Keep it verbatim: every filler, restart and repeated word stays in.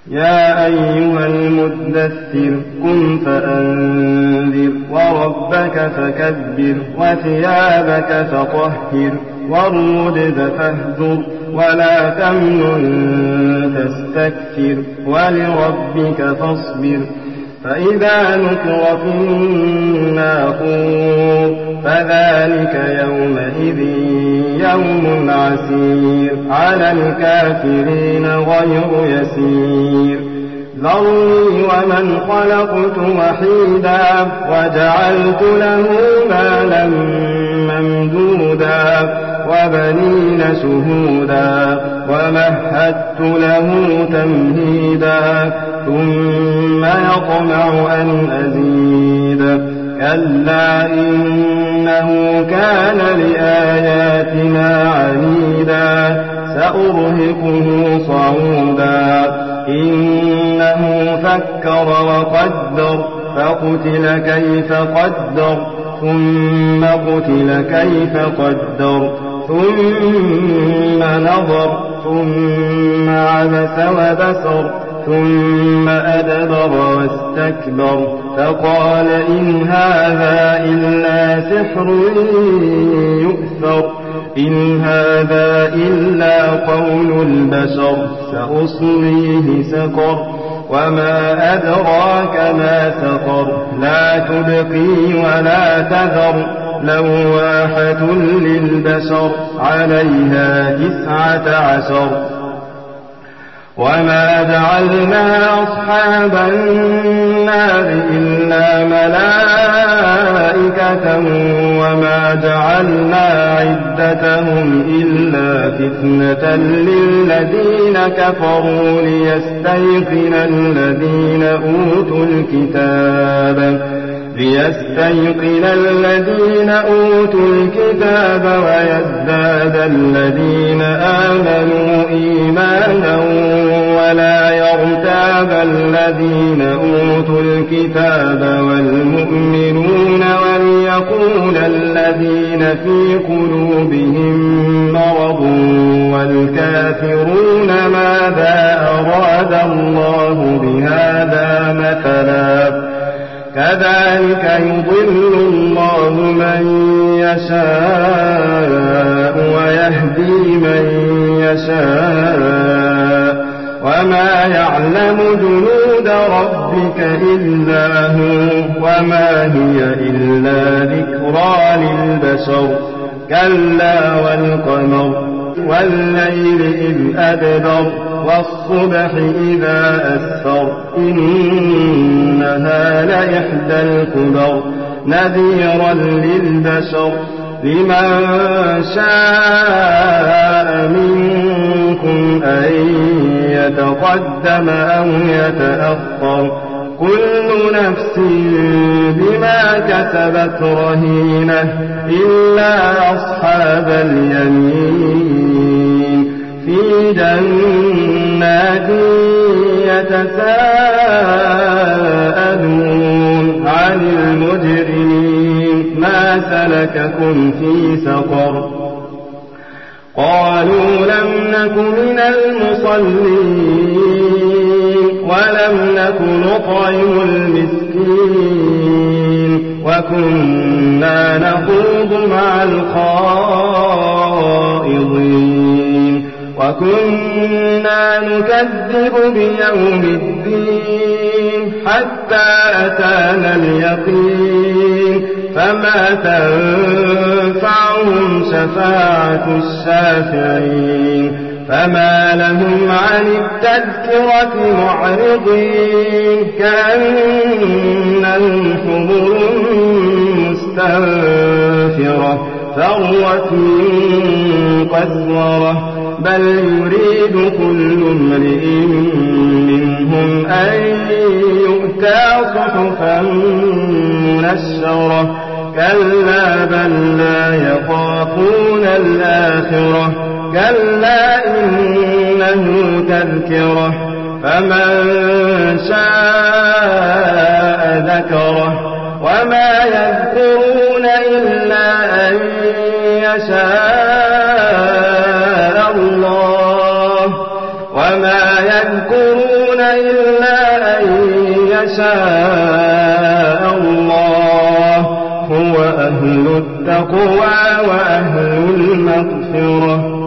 يا أيها المدثر قم فأنذر وربك فكبر وثيابك فطهر والرجز فاهجر ولا تمنن تستكثر ولربك فاصبر فإذا نقر في الناقور فذلك يومئذ يوم عسير على الكافرين غير يسير ذرني ومن خلقت وحيدا وجعلت له مالا ممدودا وبنين شهودا ومهدت له تمهيدا ثم يطمع أن أزيد كلا إنه كان لآياتنا عنيدا سأرهقه صعودا إنه فكر وقدر فقتل كيف قدر ثم قتل كيف قدر ثم نظر ثم عبس وبسر ثم أدبر واستكبر فقال إن هذا إلا سحر يؤثر إن هذا إلا قول البشر سأصليه سقر وما أدراك ما سقر لا تبقي ولا تذر لواحة للبشر عليها تسعة عشر وما جعلنا أصحاب النار إلا ملائكة وما جعلنا عدتهم إلا فتنة للذين كفروا ليستيقن الذين أوتوا الكتاب ليستيقن الذين أوتوا الكتاب ويزداد الذين آمنوا إيمانا ولا يرتاب الذين أوتوا الكتاب والمؤمنون وليقول الذين في قلوبهم مرض والكافرون ماذا أراد الله بهذا مثلا كذلك يضل الله من يشاء ويهدي من يشاء وما يعلم جنود ربك إلا هو وما هي إلا ذكرى للبشر كلا والقمر والليل إذ أدبر والصبح إذا أسفر إنها لإحدى الكبر نذيرا للبشر لمن شاء منكم أن يتقدم أو يتأخر كل نفس بما كسبت رهينة إلا أصحاب اليمين في جنات يتساءلون عن المجرمين ما سلككم في سقر قالوا لم نك من المصلين ولم نك نطعم المسكين وكنا نخوض مع الخائضين وكنا نكذب بيوم الدين حتى أتانا اليقين فما تنفعهم شفاعة الشافعين فما لهم عن التذكرة معرضين كأنهم حمر مستنفرة فرت من قسورة بل يريد كل امرئ منهم أن يؤتى صحفا منشرة كلا بل لا يخافون الآخرة كلا إنه تذكرة فمن شاء ذكره وما يذكرون إلا أن يشاء الله وما يذكرون إلا أن يشاء الله هو أهل التقوى وأهل المغفرة